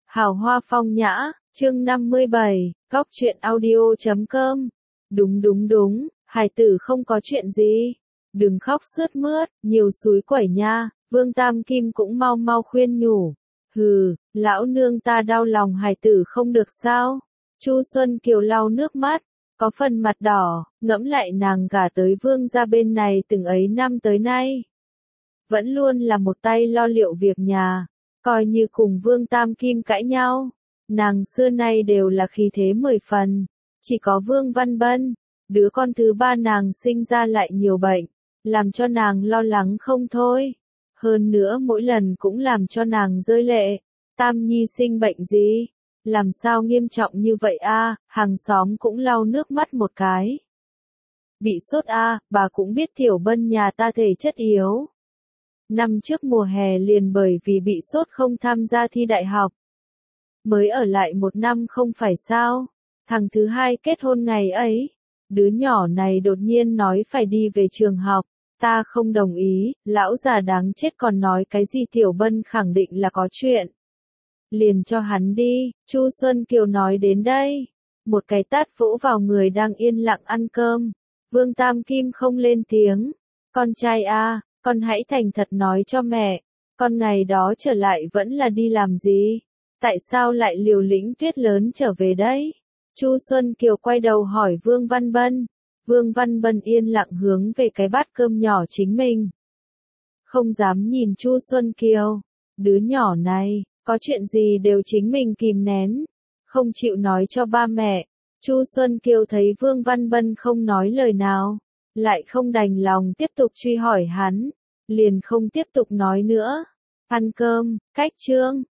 Hào hoa phong nhã, chương 57, góc truyện audio.com. Đúng, hài tử không có chuyện gì. Đừng khóc sướt mướt, nhiều suối quẩy nha, Vương Tam Kim cũng mau khuyên nhủ. Hừ, lão nương ta đau lòng hài tử không được sao. Chu Xuân Kiều lau nước mắt, có phần mặt đỏ, ngẫm lại nàng gả tới Vương gia bên này từng ấy năm tới nay. Vẫn luôn là một tay lo liệu việc nhà, coi như cùng Vương Tam Kim cãi nhau. Nàng xưa nay đều là khí thế 10 phần, chỉ có Vương Văn Bân, đứa con thứ ba nàng sinh ra lại nhiều bệnh, làm cho nàng lo lắng không thôi. Hơn nữa mỗi lần cũng làm cho nàng rơi lệ. Tam Nhi sinh bệnh gì? Làm sao nghiêm trọng như vậy a? Hàng xóm cũng lau nước mắt một cái. Bị sốt a, bà cũng biết Tiểu Bân nhà ta thể chất yếu. Năm trước mùa hè liền bởi vì bị sốt không tham gia thi đại học. Mới ở lại 1 năm không phải sao? Thằng thứ hai kết hôn ngày ấy. Đứa nhỏ này đột nhiên nói phải đi về trường học. Ta không đồng ý, lão già đáng chết còn nói cái gì Tiểu Bân khẳng định là có chuyện. Liền cho hắn đi, Chu Xuân Kiều nói đến đây. Một cái tát vỗ vào người đang yên lặng ăn cơm. Vương Tam Kim không lên tiếng. Con trai a, con hãy thành thật nói cho mẹ. Con ngày đó trở lại vẫn là đi làm gì? Tại sao lại liều lĩnh tuyết lớn trở về đấy? Chu Xuân Kiều quay đầu hỏi Vương Văn Bân. Vương Văn Bân yên lặng hướng về cái bát cơm nhỏ chính mình. Không dám nhìn Chu Xuân Kiều. Đứa nhỏ này, có chuyện gì đều chính mình kìm nén. Không chịu nói cho ba mẹ. Chu Xuân Kiều thấy Vương Văn Bân không nói lời nào. Lại không đành lòng tiếp tục truy hỏi hắn. Liền không tiếp tục nói nữa. Ăn cơm, cách chương.